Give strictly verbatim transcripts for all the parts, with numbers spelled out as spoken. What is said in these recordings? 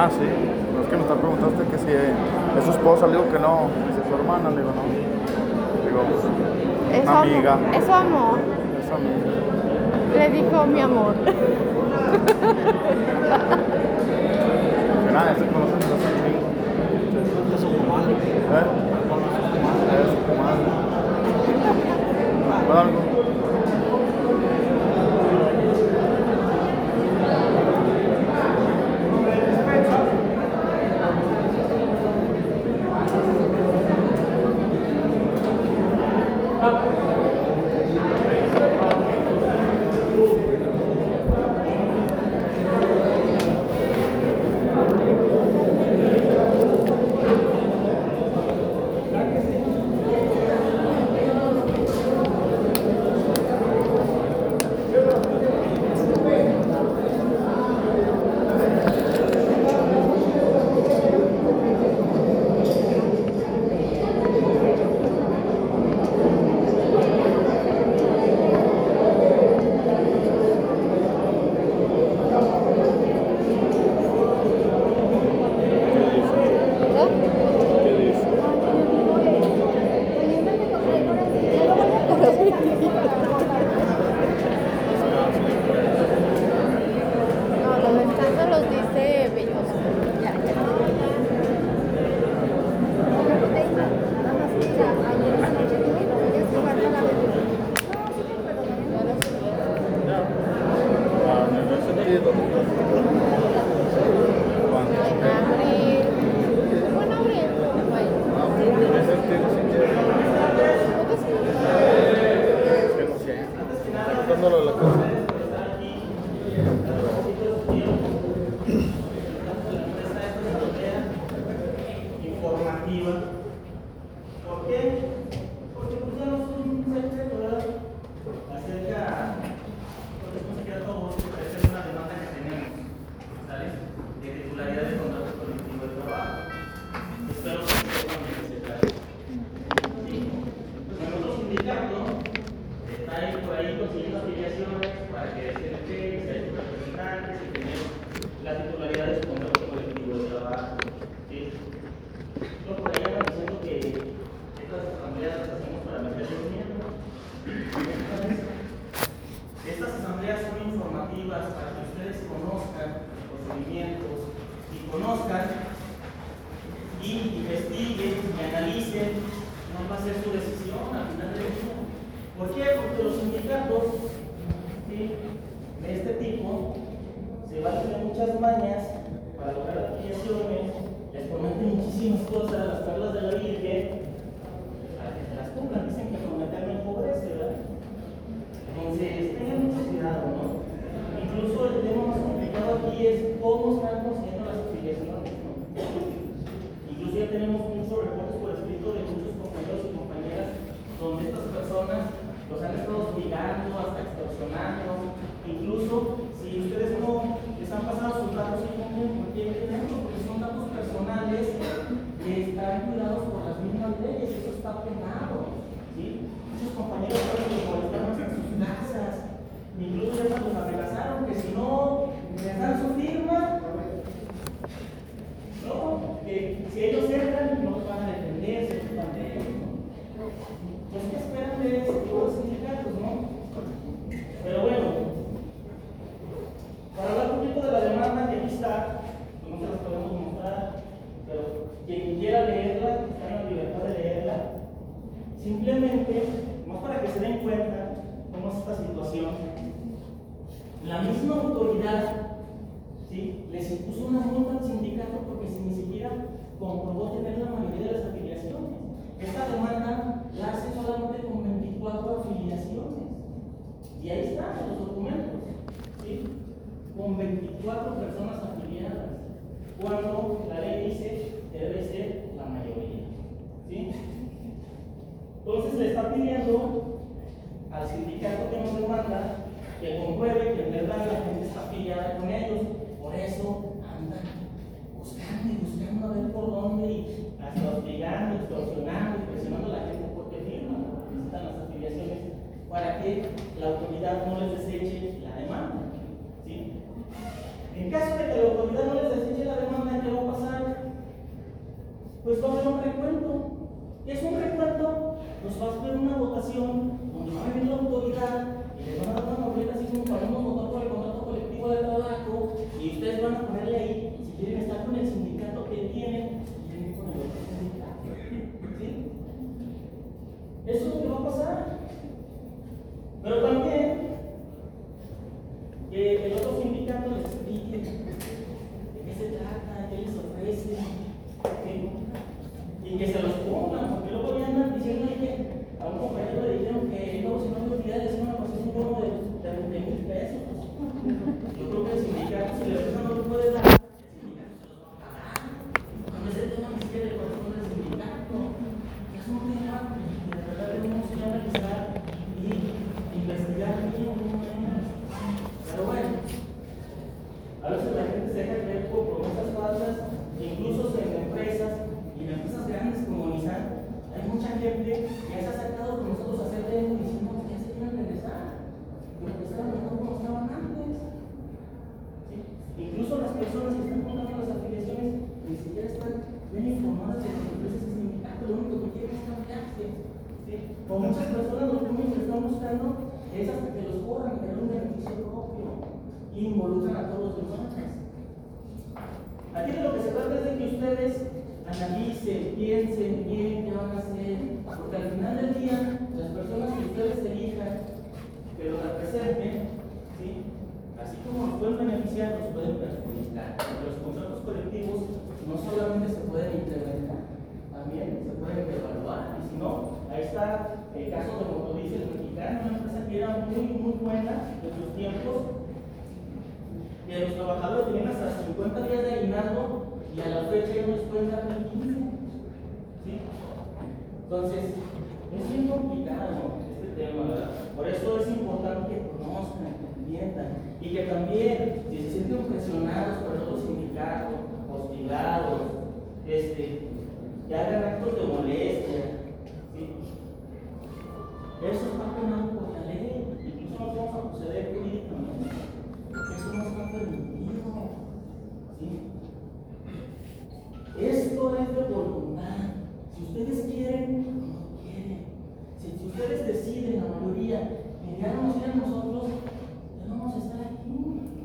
Ah, sí. No, es que me preguntaste que si es su esposa, le digo que no. Si es su hermana, le digo no. Digo, Es una amor, amiga. es amor. Es amiga. Le dijo mi amor. Que nada, se conocen desde hace un chingo. Es su comadre. ¿Eh? Es su comadre. ¿Puedo algo? No, los descansos los dice Belloso. Ya, ya. Ah, en ese sentido. ¿Cuánto? En abril. Bueno, abril. Ah, ok. En ese sentido, si quieres. Es que no sé. Está contando lo de la casa. Informativa. ¿Por qué? Porque pues ya no soy un secreto, ¿verdad? Acerca, porque es un secreto esa es una demanda que tenemos, ¿sale? De titularidad de contrato colectivo de trabajo. Espero que sepan de qué se trata. ¿Sí? Nuestro sindicato está ahí por ahí consiguiendo afiliaciones para que el C N P, sea sus representantes y tener la titularidad de su contrato colectivo de trabajo. ¿Sí? Yo por ahí ando diciendo que estas asambleas las hacemos para meter los miembros. Estas asambleas son informativas para que ustedes conozcan los procedimientos y conozcan y investiguen y analicen cómo va a ser su decisión al final del día. ¿Por qué? Porque los sindicatos, ¿sí?, de este tipo se valen de muchas mañas para lograr afiliaciones, les prometen muchísimas cosas, las perlas de la Virgen, para que se las cumplan. Dicen que prometer no empobrece, ¿verdad? Entonces, tengan mucho cuidado, ¿no? Incluso el tema más complicado aquí es cómo están consiguiendo las afiliaciones, ¿no? Incluso ya tenemos muchos reportes por escrito de muchos compañeros y compañeras donde estas personas los han estado obligando, hasta extorsionando. Incluso, si ustedes no les han pasado sus datos, porque son datos personales que están cuidados por las mismas leyes, eso está penado, ¿sí? Muchos compañeros fueron los molestaron en sus casas, incluso ya los amenazaron que si no les dan su firma, no, que si ellos entran no los van a defender, se ocupan de ellos, ¿no? Pues ¿qué esperan de ese tipo de sindicatos, no? Pero bueno, para hablar un poquito de la demanda que aquí está, no se las podemos mostrar, pero quien quiera leerla, está en la libertad de leerla. Simplemente, no para que se den cuenta cómo es esta situación, la misma autoridad, ¿sí?, les impuso una multa al sindicato porque si ni siquiera comprobó tener la mayoría de las afiliaciones. Esta demanda la hace solamente con veinticuatro afiliaciones. Y ahí están los documentos, ¿sí?, con veinticuatro personas afiliadas, cuando la ley dice que debe ser la mayoría, ¿sí? Entonces le está pidiendo al sindicato que nos demanda que compruebe que en verdad la gente está afiliada con ellos. Por eso andan buscando y buscando a ver por dónde, y hasta hostigando, extorsionando y presionando a la gente porque firman, porque necesitan las afiliaciones para que la autoridad no les deseche la demanda, ¿sí? En caso de que la autoridad no les deseche la demanda, ¿qué va a pasar? Pues va a haber un recuento. ¿Qué es un recuento? Pues va a haber una votación donde va a venir la autoridad y les van a dar una boleta así como para un votar por el contrato colectivo de trabajo y ustedes van a ponerle ahí si quieren estar con el sindicato que tienen y quieren ir con el otro sindicato. ¿Sí? Eso es lo que va a pasar. Pero también que el otro sindicato les explique de qué se trata, qué les ofrece, ¿sí? Y que se los pongan, porque luego ya andan diciendo que a un compañero le dijeron que luego si no me olvidara es una posición como de veinte mil pesos. Yo creo que el sindicato, si le ves no lo puede dar, el sindicato se los va a pagar. No es el tema ni siquiera el corazón del sindicato. Es un tema que de verdad tenemos que analizar y investigar bien cómo es. Pero bueno, a veces la gente se deja creer por promesas falsas, incluso en empresas, y en empresas grandes como Nissan, hay mucha gente que se ha acercado con nosotros a hacer demo diciendo que ya se quieren regresar, que regresaron mejor como estaban antes. ¿Sí? Incluso las personas que están contando las afiliaciones ni siquiera están bien informadas de las empresas y sindicatos, lo único que quieren es cambiarse. ¿Sí? Con muchas personas lo único que están buscando es hasta que los corran, que un beneficio propio y involucran a todos los demás. Aquí de lo que se trata es de que ustedes analicen, piensen bien qué van a hacer, porque al final del día, las personas que ustedes elijan, que los representen, ¿sí? Así como nos pueden beneficiar, nos pueden perjudicar. Porque los contratos colectivos no solamente se pueden implementar, también se pueden evaluar, y si no, ahí está el caso de Motodiesel Mexicano, una empresa que era muy, muy buena en sus tiempos, que los trabajadores tenían hasta cincuenta días de aguinaldo y a la fecha ya no les pueden dar ni quince. ¿Sí? Entonces, es bien complicado este tema, ¿verdad? Por eso es importante que conozcan, que entiendan y que también, si se sienten presionados por otros sindicatos, hostigados, este, que hagan actos de molestia. ¿Sí? Eso está penado por la ley, incluso no vamos a proceder jurídicamente. Eso no está permitido. ¿Sí? Esto es de voluntad. Si ustedes quieren, no quieren. Si, si ustedes deciden, la mayoría, que ya no nos quieran nosotros, ya no vamos a estar aquí.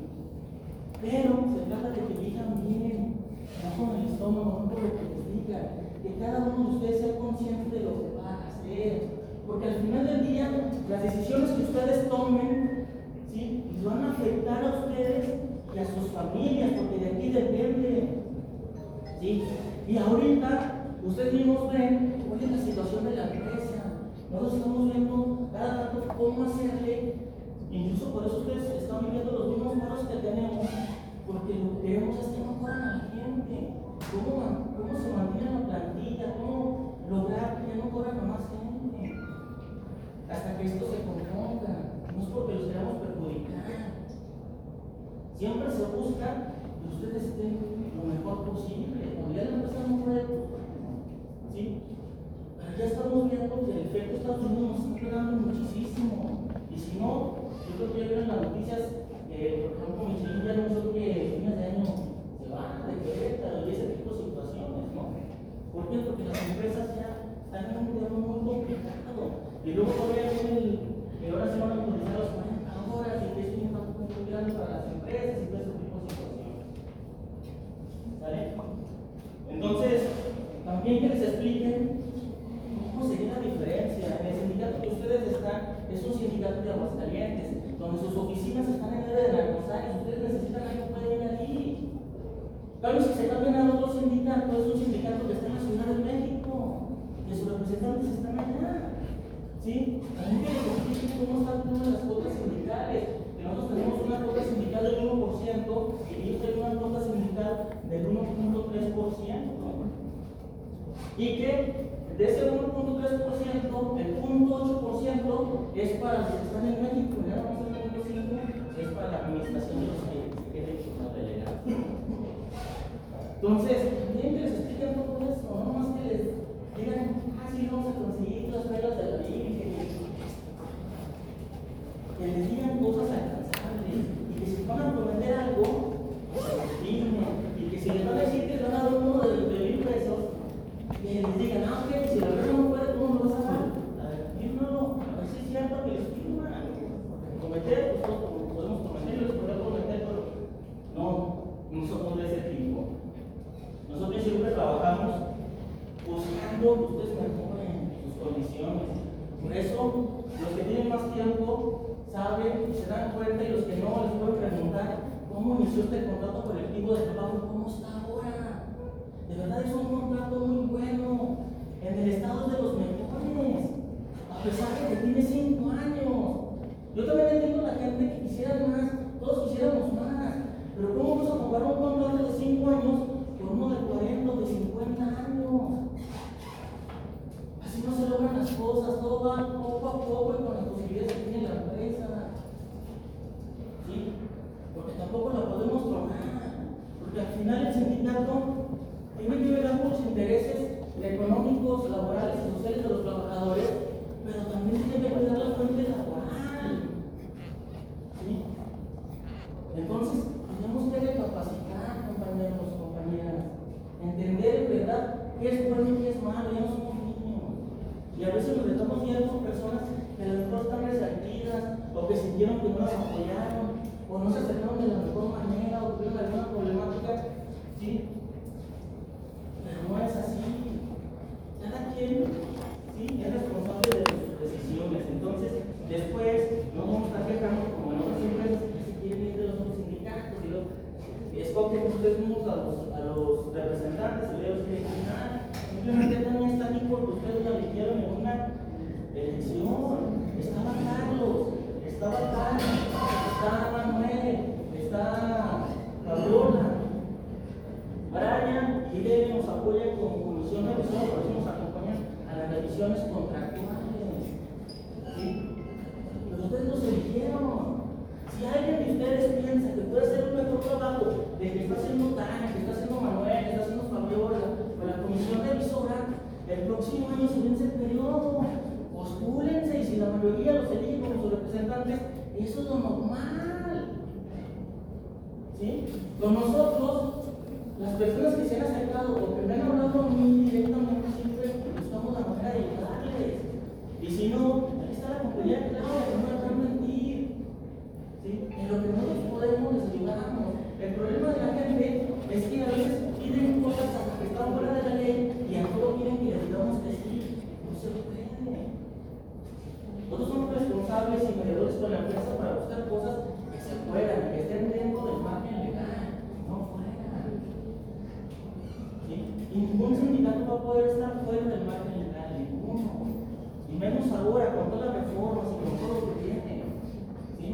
Pero se trata de que elijan bien, no con el estómago, no por lo que les digan. Que cada uno de ustedes sea consciente de lo que va a hacer. Porque al final del día, las decisiones que ustedes tomen, ¿sí?, les van a afectar a ustedes y a sus familias, porque de aquí depende. ¿Sí? Y ahorita, ustedes mismos ven, oye, la situación de la empresa. Nosotros estamos viendo cada tanto cómo hacerle, incluso por eso ustedes están viviendo los mismos paros que tenemos, porque lo que queremos es que no corran a la gente. ¿Cómo, cómo se mantiene la plantilla? ¿Cómo lograr que ya no corran a más gente? Hasta que esto se componga. No es porque los queramos perjudicar. Siempre se busca que ustedes estén lo mejor posible. Cuando ya la empresa no puede, ¿sí? Pero ya estamos viendo que el efecto de Estados Unidos nos está pegando muchísimo. Y si no, yo creo que ya vieron las noticias, eh, por ejemplo, Michelin ya anunció que fines de año se van de Querétaro y ese tipo de situaciones, ¿no? ¿Por qué? Porque las empresas ya están en un tema muy complicado. Y luego todavía viene el que ahora se van a actualizar las cuarenta horas y que es un impacto muy grande para las empresas y todo ese tipo de situaciones. ¿Sale? Entonces, también que les expliquen cómo sería la diferencia. En el sindicato que ustedes están es un sindicato de Aguascalientes, donde sus oficinas están en el de Rosales. Ustedes necesitan algo que pueden ir allí. Claro, si se cambian a otro sindicato, es un sindicato que está en la Ciudad de México, que sus representantes están allá. ¿Sí? También que les expliquen cómo están todas las cuotas sindicales. Que nosotros tenemos una cuota sindical del uno por ciento y ellos tienen una cuota sindical del uno punto tres por ciento. Y que de ese uno punto tres por ciento, el cero punto ocho por ciento es para los que están en México, y el uno punto cinco por ciento es para la administración de los que se queden como delegados. Entonces, también que les expliquen todo eso, no más que les digan, ah, sí, vamos a conseguir las reglas de la Virgen. Que les digan cosas alcanzables y que si van a prometer algo, eso los que tienen más tiempo saben y se dan cuenta, y los que no les pueden preguntar cómo inició este contrato colectivo de trabajo, cómo está ahora. De verdad es un contrato muy bueno, en el estado de los mejores, a pesar de que tiene cinco años. Yo también entiendo a la gente que quisiera más, todos quisiéramos más, pero ¿cómo vamos a comparar un contrato de cinco años con uno de cuarenta o de cincuenta años? Así no se logran las cosas, todo va poco a poco y con las posibilidades que tiene la empresa. ¿Sí? Porque tampoco la podemos tronar, porque al final el sindicato tiene que velar por los intereses económicos, laborales y sociales de los trabajadores, pero también tiene que cuidar la fuente laboral. ¿Sí? Entonces, tenemos que recapacitar, compañeros, compañeras, entender en verdad qué es bueno y qué es malo, ya no somos niños. Y a veces nos dejamos guiar por personas que a lo mejor están resentidas, o que sintieron que no las apoyaron, o no se acercaron de la mejor manera, o tuvieron alguna problemática. ¿Sí? Pero no es así. Cada quien, ¿sí?, es responsable de sus decisiones. Entonces, después no vamos a estar quejando como en otras empresas que se quieren ir de los otros sindicatos y luego escogen ustedes mismos a los, a los representantes y ellos dicen, ah, simplemente también está aquí porque ustedes la eligieron en una elección. Estaba Carlos, estaba Carlos, está Manuel, está Fabiola, Brian y Irene nos apoya con comisión de revisión, por eso nos acompañan a las revisiones contractuales. ¿Sí? Pero ustedes los eligieron. Si alguien de ustedes piensa que puede hacer un mejor trabajo de que está haciendo Tania, que está haciendo Manuel, que está haciendo Fabiola, con la comisión revisora, el próximo año se vence el periodo. Postúlense, y si la mayoría los elige como sus representantes, eso es lo normal. ¿Sí? Con nosotros, las personas que se han acercado o que me han hablado a mí directamente, siempre buscamos la manera de ayudarles. Y si no, ahí está la compañía Claudia, que no me van a mentir. ¿Sí? En lo que nosotros podemos, les ayudamos. El problema de la gente es que a veces piden cosas que están fuera de la ley y a todos quieren que les digamos que sí. No se puede. Nosotros somos responsables y mediadores con la empresa para buscar cosas que se puedan, que estén dentro del margen legal, no fuera. ¿Sí? Y ningún sindicato va a poder estar fuera del margen legal, ninguno. Y menos ahora, con todas las reformas y con todo lo que tiene. ¿Sí?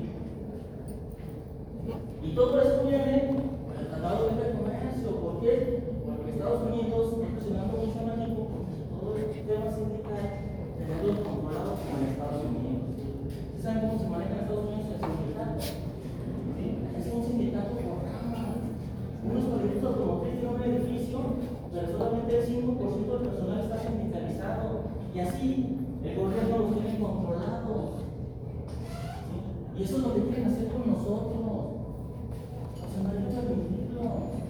Y todo eso viene por el Tratado de Libre Comercio. ¿Por qué? Porque Estados Unidos está presionando mucho a México porque todo el sistema sindical tenerlos controlados como en Estados Unidos. ¿Ustedes saben cómo se maneja en Estados Unidos el sindicato? ¿Sí? Es un sindicato por ramas. Unos proyectos automotrices tienen un edificio, pero solamente el cinco por ciento del personal está sindicalizado. Y así el gobierno los tiene controlados. ¿Sí? Y eso es lo que quieren hacer con nosotros. O sea, no hay que permitirlo.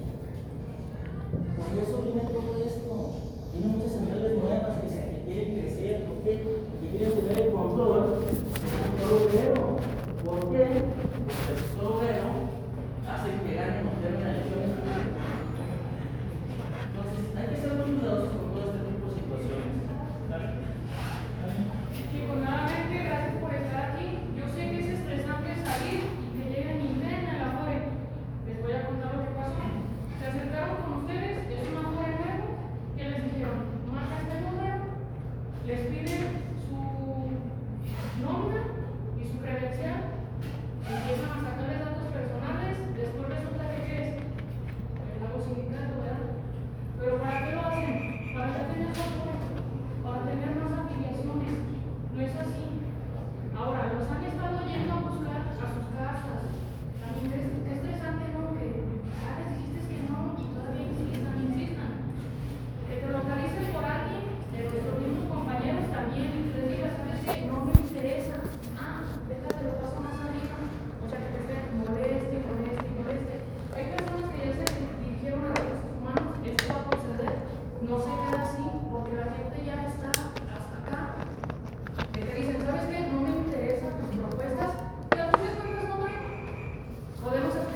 Por eso viene todo esto. Tiene muchas centrales nuevas que, se, que quieren crecer. ¿Por qué? Porque quieren tener el control del sector obrero. ¿Por qué? Porque el sector obrero hace que ganen o pierdan elecciones. Entonces, hay que ser muy cuidadosos con todo este tipo de situaciones. ¿Vale? Sí, pues nuevamente, gracias por estar aquí. Yo sé que es estresante salir y que lleguen y ven a la Afore. Les voy a contar lo que pasó. Se acercaron con ustedes, es un Afore nuevo. ¿Qué les dijeron? Marca este número, les piden su nombre y su credencial, empiezan a sacarles datos personales, después resulta que ¿qué es? El nuevo sindicato, ¿verdad? Pero ¿para qué lo hacen? Para ya tener soporte, para tener más afiliaciones. No es así. Ahora, los han estado yendo a buscar a sus casas. También es estresante, ¿no? Que ya les dijiste que no y todavía insistan, insistan. Que te localicen por alguien de nuestros mismos compañeros también y les digas, ¿sabes qué? No me interesa. Ah, déjate lo paso más arriba. O sea, que te estén moleste, moleste, moleste. Hay personas que ya se dirigieron a recursos humanos, esto va a proceder. No se queda así porque la gente ya está hasta acá. Que te dicen, ¿sabes qué? No me interesan tus propuestas. ¿Y a tus cuentas no? Podemos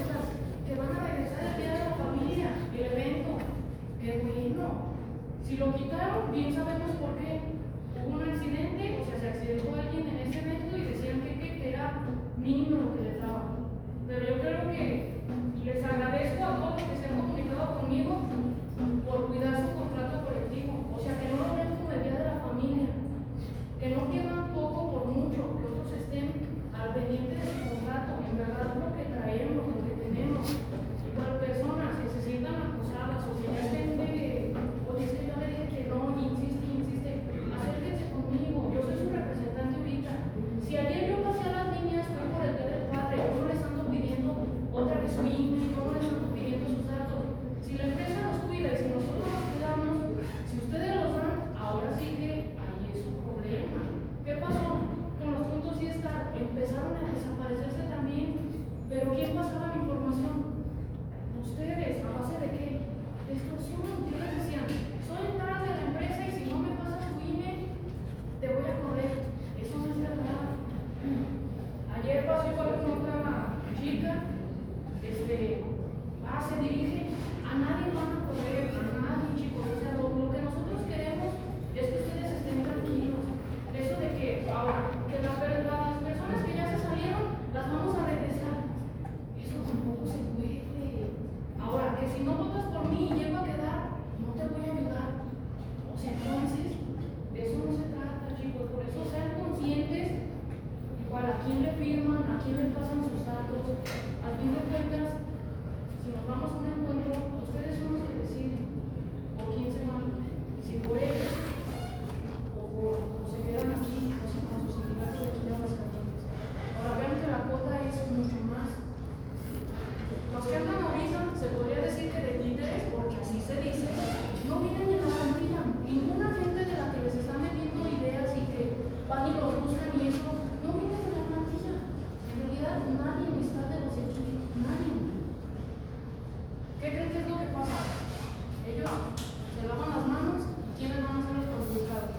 su I N E, cómo le están pidiendo sus datos. Si la empresa los cuida y si nosotros los cuidamos, si ustedes los dan, ahora sí que ahí es un problema. ¿Qué pasó? Con los puntos y está, empezaron a desaparecerse también. Pero ¿quién pasaba la información? Ustedes, ¿a base de qué? De extorsión. Ustedes decían, soy tal de la empresa y si no me pasas tu I N E, te voy a correr. Eso no es verdad. Ayer pasó igual con otra chica, este, va, se dirige, a nadie van a correr, a nadie, chicos. O sea, lo, lo que nosotros queremos es que ustedes estén tranquilos. Eso de que ahora, que la, las personas que ya se salieron, las vamos a regresar. Eso tampoco se puede. Ahora, que si no votas por mí y llego a quedar, no te voy a ayudar. O sea, entonces, de eso no se trata, chicos. Por eso sean conscientes. Igual, a quién le firman, a quién le pasan sus datos. Al fin de cuentas, si nos vamos a un encuentro, ustedes son los que deciden por quién se van. Si por ellos o, por, o se quedan aquí o se con sus sindicatos de aquí de Aguascalientes. Ahora vean que la cuota es mucho más. Los que andan ahorita, se podría decir que de títeres, porque así se dice, no vienen en la plantilla. Ninguna gente de la que les está metiendo ideas y que van y los buscan y eso, no vienen en la plantilla. En realidad, nadie está de los hechos, nadie. ¿Qué creen que es lo que pasa? Ellos se lavan las manos y ¿quiénes van a ser los perjudicados?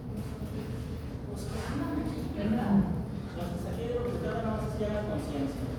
Los que andan aquí, ¿verdad? Entonces aquí de lo que cada uno se llama conciencia.